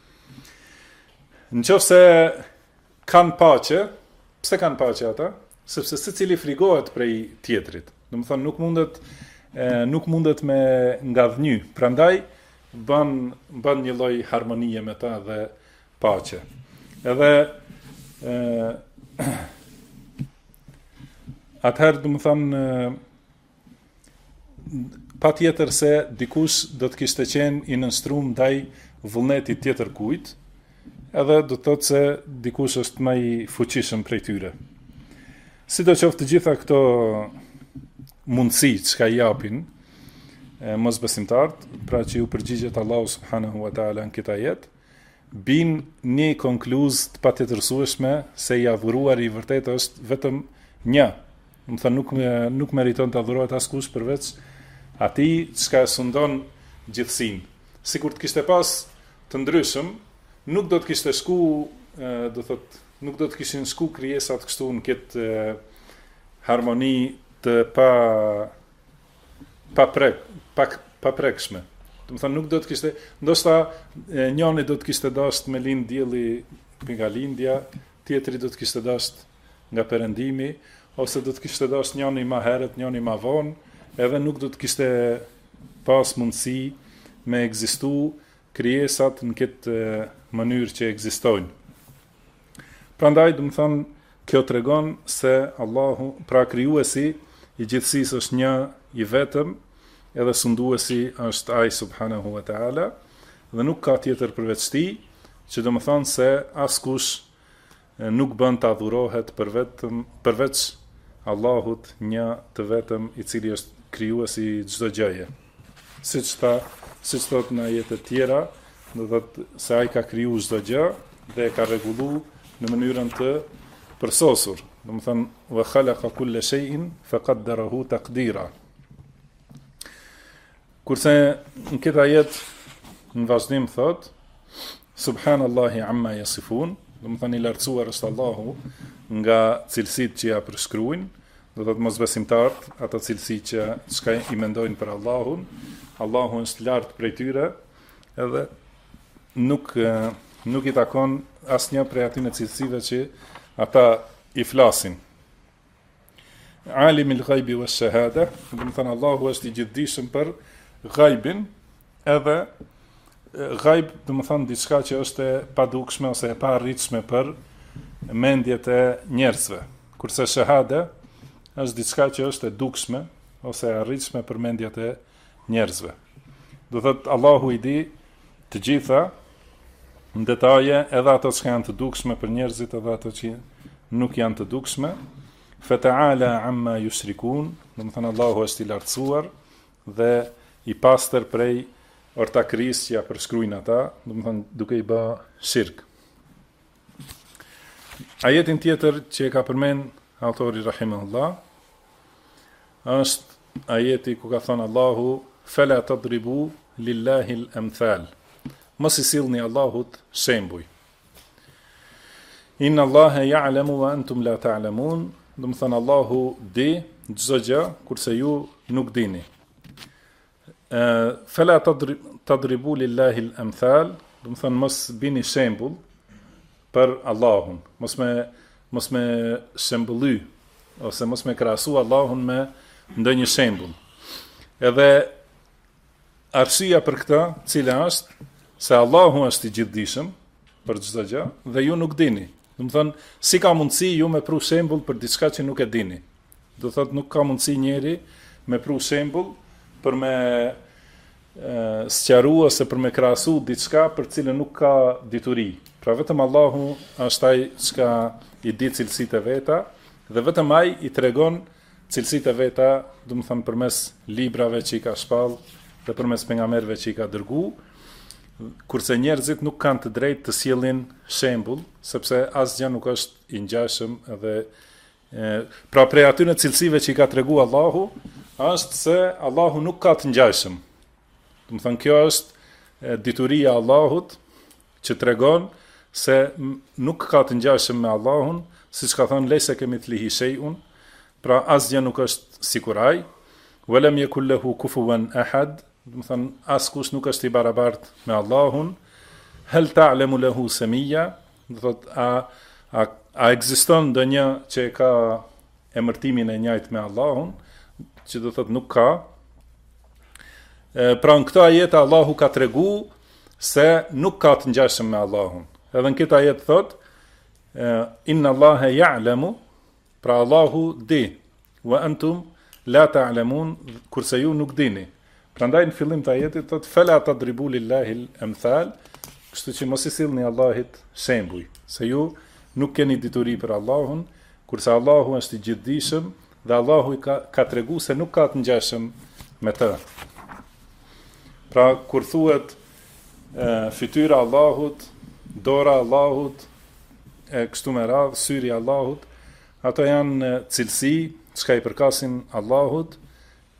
Nëse kanë paqe, pse kanë paqe ata? Sepse secili frigohet prej tjetrit. Do të thonë nuk mundet me ngadhnjy. Prandaj bën një lloj harmonie me ta dhe paqe. Edhe atëherë do të thonë pa tjetër se dikush do të kishte qenë i nënstrum ndaj vullnetit tjetër kujt, edhe do të thotë se dikush është më i fuqishëm prej tyre. Sidoqoftë të gjitha këto mundësi që i japin mosbesimtarët, pra që ju përgjigjet Allahu subhanahu wa taala në këtë ajet, bin një konkluzë të patjetërsueshme se i adhuruari i vërtet është vetëm një. Do të thonë nuk meriton të adhurohet askush përveç atij që sundon gjithësinë. Sikur të kishte pas të ndryshëm, nuk do të kishte shku, nuk do të kishin shku krijesat kështu në këtë harmoni të paprekshme. Do të thonë nuk do të kishte, ndoshta njëri do të kishte dashur me lind dielli nga lindja, tjetri do të kishte dashur nga perëndimi, ose do të kishte dashur njëri më herët, njëri më vonë, edhe nuk do të kishte pas mundësi me ekzistu krijesat në këtë mënyrë që ekzistojnë. Prandaj, do të thonë, kjo tregon se Allahu, pra krijuesi i gjithësisë është një i vetëm, edhe sunduesi është ai subhanahu wa ta'ala, dhe nuk ka tjetër përveç tij, që do të thonë se askush nuk bën të adhurohet përveç Allahut, një të vetëm i cili është krijuesi i çdo gjëje. Siç thot në ajete të tjera, do thotë se ai ka kriju çdo gjë dhe e ka rregulluar në mënyrën të përsosur. Do të thonë wa khalaqa kulla shay'in faqaddarahu taqdira. Kurse në këtë ajet në vazhdim thot subhanallahi amma yasifun, do të thonë i lartësuar është Allahu nga cilësitë që ja përshkruajnë, do thotë mosbesimtarët, ata cilësi që çka i mendojnë për Allahun, Allahu është lart prej tyre, edhe nuk i takon asnjë prej atyre cilësive që ata i flasin. Alimul ghaibi wash shahada, do të thonë Allahu është i gjithdijshëm për ghaibin, edhe ghaib do të thonë diçka që është e padukshme ose e paarritshme për mendjet e njerëzve. Kurse shahada është diçka që është e dukshme ose e arritshme për mendjet e njerëzve. Do thotë Allahu i di të gjitha në detaje, edhe ato që janë të dukshme për njerëzit, edhe ato që nuk janë të dukshme. Fata'ala amma yushrikun, do të thonë Allahu është i lartësuar dhe i pastër prej ortakërisë që ja përshkruajnë ata, do të thonë duke i bë shirk. Ajetin tjetër që e ka përmend autori rahimahullah është ajeti ku ka thënë Allahu fala tadribu lillahi al-amthal. Mos i sillni Allahut shembuj. Inna Allaha ya'lamu wa antum la ta'lamun, do të thonë Allahu di çdo gjë kurse ju nuk dini. Fala tadribu lillahi al-amthal, do të thonë mos bini shembull për Allahun, mos me shembully ose mos me krahasu Allahun me ndonjë shembull. Edhe arsyeja për këtë, cila është se Allahu është i gjithdijshëm për çdo gjë dhe ju nuk dini. Do të thonë, si ka mundësi ju me pru shembull për diçka që nuk e dini? Do thotë nuk ka mundësi njeri me pru shembull për me sqaru ose për me krahasu diçka për cilën nuk ka dituri. Pra vetëm Allahu është ai që i di cilësitë e veta dhe vetëm ai i tregon cilësitë e veta, do të thonë përmes librave që i ka shpall dhe përmes pejgamberëve që i ka dërguar, kurse njerëzit nuk kanë të drejtë të sjellin shembull, sepse asgjë nuk është i ngjashëm edhe pra prej atyre cilësive që i ka treguar Allahu, është se Allahu nuk ka të ngjashëm. Do të thonë kjo është dituria e Allahut që tregon se nuk ka të ngjashëm me Allahun, siç ka thënë leysa kemithlihi shay'un, pra asgjë nuk është sikur ai, walam yakul lahu kufuwan ahad, do të thonë askush nuk është i barabartë me Allahun. Hal ta'lamu lahu samia, do thotë a ekziston ndonjë që ka emërtimin e njëjtë me Allahun, që do thotë nuk ka. Pra në këtë ajet Allahu ka tregu se nuk ka të ngjashëm me Allahun. Edhe në këtë ajet thot inna Allaha ya'lamu, pra Allahu di, wa antum la ta'lamun, kurse ju nuk dini. Prandaj në fillim të ajetit thot fala tadribu lillahi al-amthal, kështu që mos i sillni Allahit shembuj, se ju nuk keni dituri për Allahun, kurse Allahu është i gjithdijshëm dhe Allahu ka treguar se nuk ka të ngjashëm me të. Pra kur thuhet fytyra Allahut, dora Allahut, kështu me radhë, syri Allahut, ato janë cilësi që i përkasin Allahut,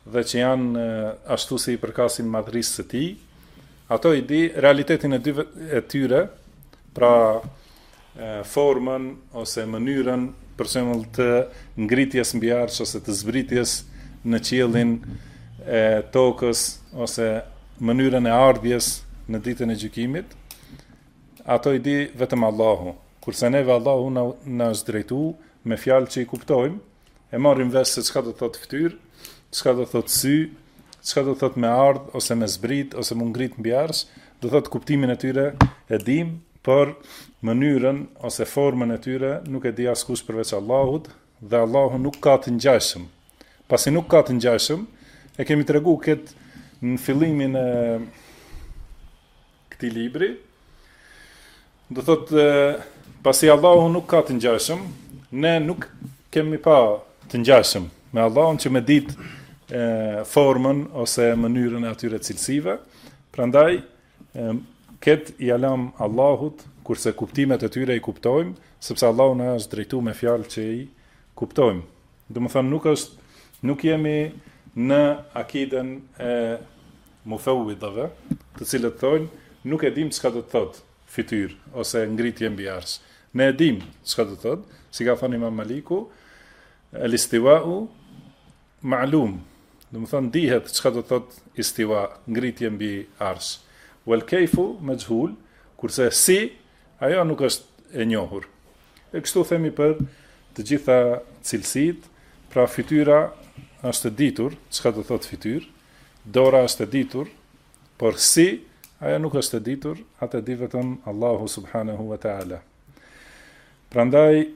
dhe që janë ashtu si I përkasin madhrisë së tij, ato I di realitetin e tyre, pra formën ose mënyrën për shembull të ngritjes mbi arsh ose të zbritjes në qiellin e tokës ose mënyrën e ardhjes në ditën e gjykimit, ato I di vetëm Allahu. Kurse neve Allahu na është drejtuar me fjalë që I kuptojmë, e marrim vesh se çka do thotë fytyrë, çka do thotë sy, çka do thotë me ardh ose me zbrit ose me ngrit mbi arsh, do thotë kuptimin e tyre e dim, por mënyrën ose formën e tyre nuk e di askush përveç Allahut, dhe Allahu nuk ka të ngjashëm. Pasi nuk ka të ngjashëm, e kemi treguar këtë në fillimin e këtij libri. Do thotë pasi Allahu nuk ka të ngjashëm, ne nuk kemi pa të ngjashëm me Allahun që me ditë formën ose mënyrën e atyre cilësive. Prandaj këtë I alam Allahut, kurse kuptimet e tyre I kuptojmë, sepse Allahu na është drejtuar me fjalë që I kuptojmë. Domethënë nuk jemi në akiden e mufawwidhave, të cilët thonë nuk e dim çka do të thotë fytyrë ose ngritje mbi arsh. Ne e dim çka do të thotë, si ka thënë Imam Maliku, al-istiwa'u ma'lum. Domethënë dihet çka do të thotë istiwa, ngritje mbi arsh. Wal kayfu majhul, kurse si ajo nuk është e njohur. E kështu themi për të gjitha cilësitë, pra fytyra është e ditur, çka do thotë fytyrë, dora është e ditur, por si ajo nuk është e ditur, atë e di vetëm Allahu subhanahu wa ta'ala. Prandaj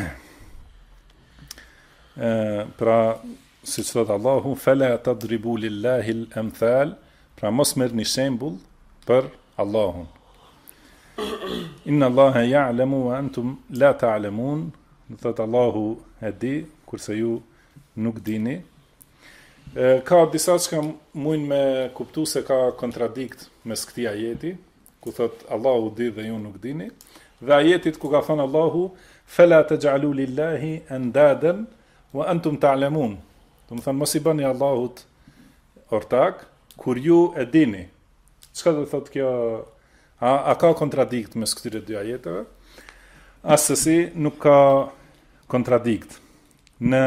pra siç thot Allahu, fala tadribu lillahi al-amthal, pra mos merrni shembull për Allahun. Inna Allaha ya'lamu wa antum la ta'lamun, do thot Allahu e di, kurse ju nuk dini. Ka disa që mujnë me kuptu se ka kontradikt mes këtij ajeti, ku thot Allahu di dhe ju nuk dini, dhe ajetit ku ka thënë Allahu, fala taj'alu lillahi andadan wa antum ta'lamun. Do të thënë mos I bëni Allahut ortak kur ju e dini. Çka do thot kjo? A ka kontradikt mes këtyre dy ajeteve? Asesi nuk ka kontradikt. Në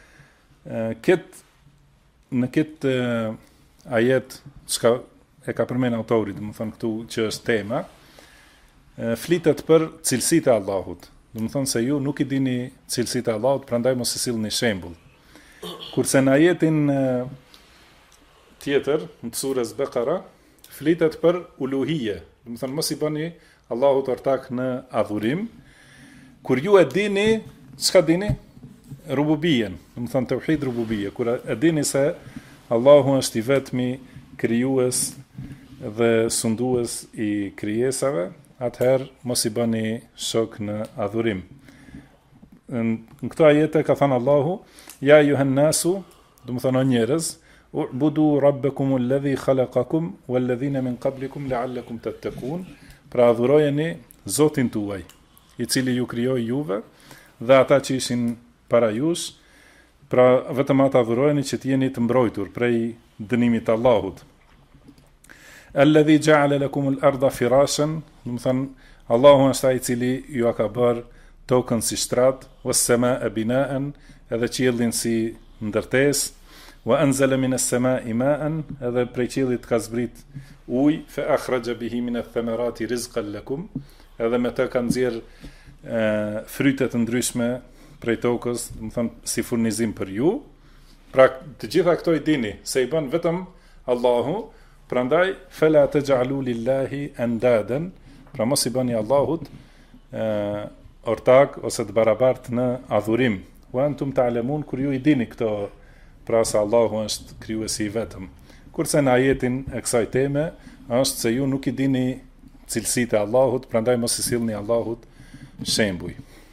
këtë ajet çka e ka përmend autori, do të thënë këtu që është tema, flitet për cilësitë e Allahut. Do të thënë se ju nuk I dini cilësitë e Allahut, prandaj mos I sillni shembull. Kurse në ajetin tjetër, në surës Bekara, flitet për uluhije. Do të thënë mos I bëni Allahut ortak në adhurim, kur ju e dini, çka dini? Rububiyen, do të thënë tauhid rububie, kur e dini se Allahu është I vetmi krijues dhe sundues I krijesave, atëherë mos I bëni shok në adhurim. Në këto ajete ka thënë Allahu, ja ayuhan nasu, do të thënë o njerëz, u'budu rabbakum alladhi khalaqakum walladhina min qablikum la'allakum tattaqun, pra adhurojeni Zotin tuaj, I cili ju krijoi juve dhe ata që ishin para jush, pra vetëm ata adhurojeni që të jeni të mbrojtur prej dënimit të Allahut. Alladhi ja'ala lakum al-ardha firashan, do të thënë Allahu është ai I cili ju ka bërë tokën si shtrat, was-samaa'a bina'an, edhe qiellin si ndërtesë, wa anzala minas samaa'i ma'an, edhe prej qiellit ka zbrit ujë, fa akhraja bihi min ath-thamarati rizqan lakum, edhe me të ka nxjerr fryte të ndryshme prej tokës, do të thënë si furnizim për ju. Pra të gjitha këto I dini se I bën vetëm Allahu, prandaj fala taj'alu lillahi andadan, pra mos I bëni Allahut ortak ose të barabartë në adhurim. Wa antum ta'lamun, kur ju I dini këto, pra se Allahu është krijuesi I vetëm. Kurse në ajetin e kësaj teme është se ju nuk I dini cilësitë e Allahut, prandaj mos I sillni Allahut shembuj.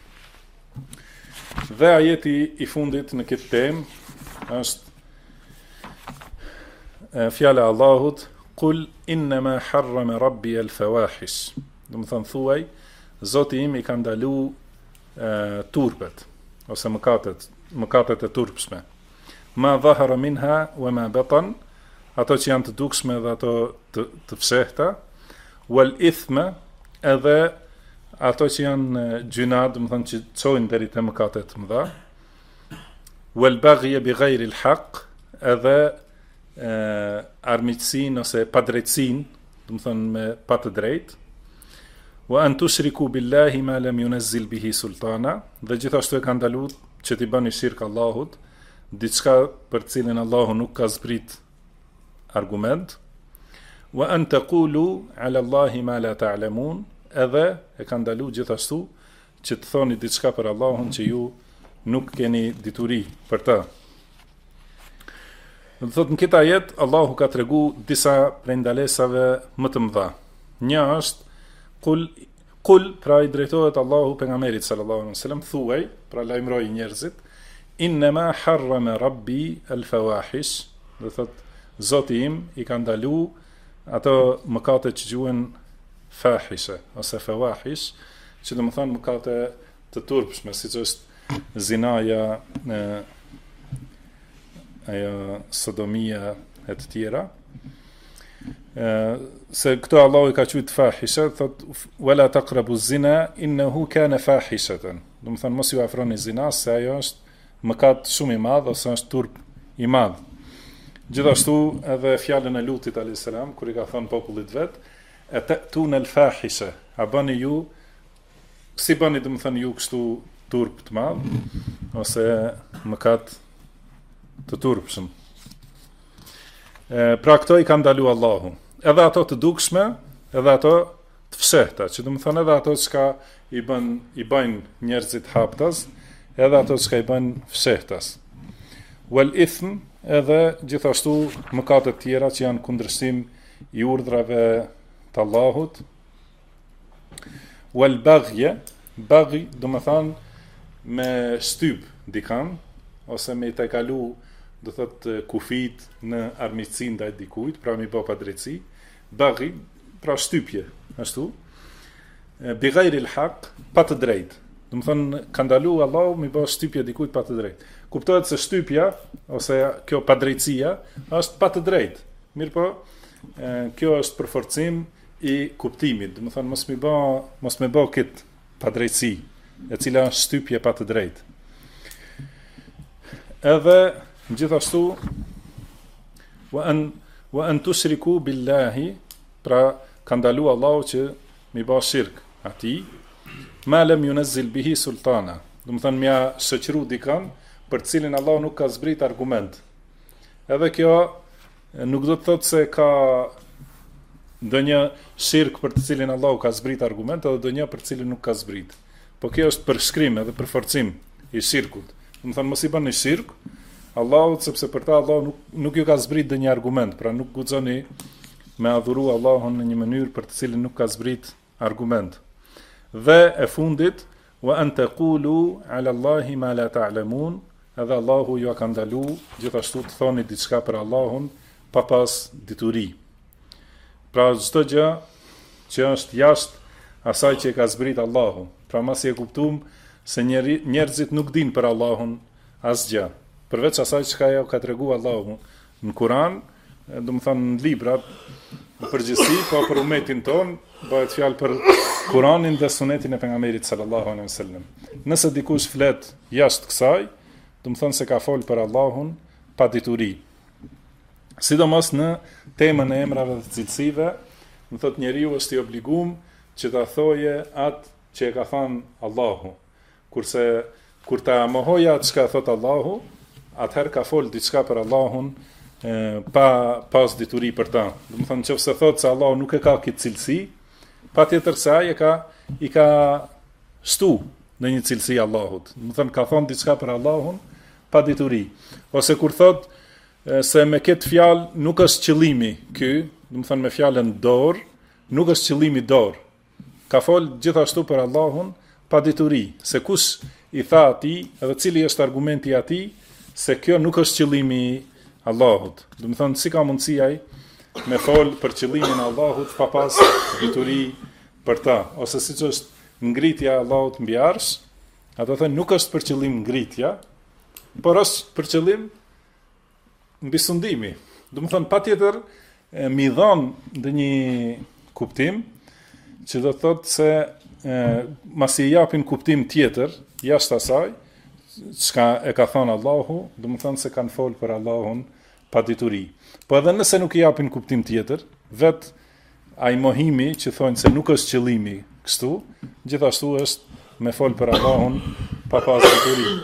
Dhe ajeti I fundit në këtë temë është fjala e Allahut, qul innama harrama rabbi al-fawahish. Do të thënë thuaj, Zoti im I ka ndaluar turpet ose mëkatet e turpshme. ma dhahara minha wa ma batan, ato që janë të dukshme dhe ato të fshehta, wal ithma, edhe ato që janë gjuna, do të thonë që çojnë deri te mëkatet të mëdha, wal baghy bi ghayri al haqq, edhe armiqsinë ose padrejtësinë, do të thonë me pa të drejtë, wa an tushriku billahi ma lam yunzil bihi sultana, dhe gjithashtu e ka ndaluar që t'i bëni shirk Allahut, diçka për cilin Allahu nuk ka zbrit argument, wa an taqulu ala Allahi ma la ta'lamun, edhe e ka ndaluar gjithashtu që të thoni diçka për Allahun që ju nuk keni dituri për ta. Do të thotë në këtë ajet Allahu ka tregu disa prej ndalesave më të mëdha. Një është Kul, pra i drejtohet Allahu pejgamberit sallallahu alaihi wasallam, thuaj, pra lajmëroi njerëzit, innama harrama rabbi al-fawahish, do thot Zoti im i ka ndalu ato mëkate që quhen fahishe ose fawahish, që do të thonë mëkate të turpshme, siç është zinaja, ajo sodomia e të tjera. Se këto Allahu i ka quajtur fahishe, thot wala taqrabu zina innahu kana fahishatan. Do të thonë mos ju afroni zinas, se ajo është mëkat shumë i madh ose është turp i madh. Gjithashtu edhe fjalën e Lutit alayhis salam kur i ka thënë popullit vet, atatun al fahisha, a bëni ju si bëni, do të thonë ju kështu turp të madh ose mëkat të turpshëm. Pra këto i ka ndalu Allahu, edhe ato të dukshme, edhe ato të fshehta, që do të thonë edhe ato që i bëjnë njerëzit haptas, edhe ato që i bëjnë fshehtas. Wal ithm, edhe gjithashtu mëkatet tjera që janë kundërshtim i urdhrave të Allahut. Wal baghy, do të thonë me shtyp dikan, ose me i tejkalu, do thot kufit në armiqësi ndaj dikujt, pra mi bë padrejtësi, baghi, pra shtypje, ashtu, bi ghayri al-haq, pa të drejtë. Do të thonë ka ndaluar Allahu mi bë shtypje dikujt pa të drejtë. Kuptohet se shtypja ose kjo padrejtësia është pa të drejtë. Mirpo, kjo është përforcim i kuptimit. Do të thonë mos me bë kët padrejtësi, e cila është shtypje pa të drejtë. Edhe gjithashtu wa an tushriku billahi, pra ka ndalu Allahu që mi bë shirk atij, ma lam yunzil bihi sultana, do të thonë mja shoqëru dikan për cilin Allahu nuk ka zbrit argument. Edhe kjo nuk do të thotë se ka ndonjë shirk për të cilin Allahu ka zbrit argument, edhe ndonjë për të cilin nuk ka zbrit. Po kjo është përshkrim edhe përforcim i shirkut. Do të thonë mos i bëni shirk Allahut, sepse për ta Allahu nuk ju ka zbrit dhe një argument, pra nuk guxoni me adhuru Allahun në një mënyrë për të cilin nuk ka zbrit argument. Dhe e fundit, wa an taqulu ala Allahi ma la ta'lamun, edhe Allahu ju ka ndalu gjithashtu të thoni diçka për Allahun pa pas dituri. Pra çdo gjë që është jashtë asaj që e ka zbrit Allahu, pra masi e kuptuam se njerëzit nuk dinë për Allahun asgjë, përveç asaj që ka tregu Allahu në Kur'an, do të thonë në libra, në përgjithësi, po për umetin ton, bëhet fjalë për Kur'anin dhe sunetin e pejgamberit sallallahu alaihi wasallam. Nëse dikush flet jashtë kësaj, do të thonë se ka fol për Allahun pa dituri. Sidomos në temën e emrave dhe cilësive, do thotë njeriu është i obliguar që ta thojë atë që e ka thënë Allahu. Kurse kur ta mohojë atë që ka thot Allahu, atëherë ka fol diçka për Allahun pa pas dituri për ta. Do të thonë nëse thotë se Allahu nuk e ka këtë cilësi, patjetër se ai i ka shtu në një cilësi Allahut. Do të thonë ka thonë diçka për Allahun pa dituri. Ose kur thotë se me këtë fjalë nuk është qëllimi ky, do të thonë me fjalën dorë, nuk është qëllimi dorë. Ka fol gjithashtu për Allahun pa dituri, se kush i tha atij, edhe cili është argumenti i atij, se kjo nuk është qëllimi Allahut. Do të thonë si ka mundësi ai me fol për qëllimin e Allahut pa pas dituri për ta, ose siç është ngritja e Allahut mbi arsh, ato thënë nuk është për qëllim ngritja, por është për qëllim mbi sundimi. Do të thonë patjetër mi dhon ndonjë kuptim që do të thotë se masi i japin kuptim tjetër jashtë asaj çka e ka thënë Allahu, do të thonë se kanë fol për Allahun pa dituri. Po edhe nëse nuk i japin kuptim tjetër, vet ai mohimi që thonë se nuk është qëllimi kështu, gjithashtu është me fol për Allahun pa pas dituri.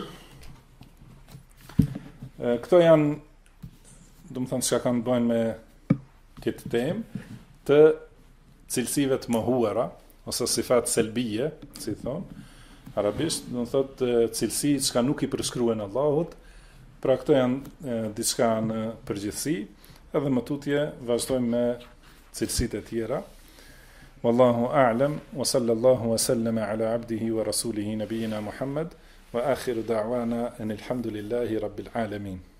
Këto janë, do të thonë, çka kanë bëjnë me këtë temë të cilësive të mohuara ose sifat selbije, si thonë arabisht, do të thotë cilësi që nuk i përshkruhen Allahut. Pra këto janë diçka në përgjithësi, edhe më tutje vazhdojmë me cilësitë e tjera. Wallahu a'lam wa sallallahu wa sallama ala abdihi wa rasulihi nabiyina Muhammad wa akhiru da'wana anil hamdulillahi rabbil alamin.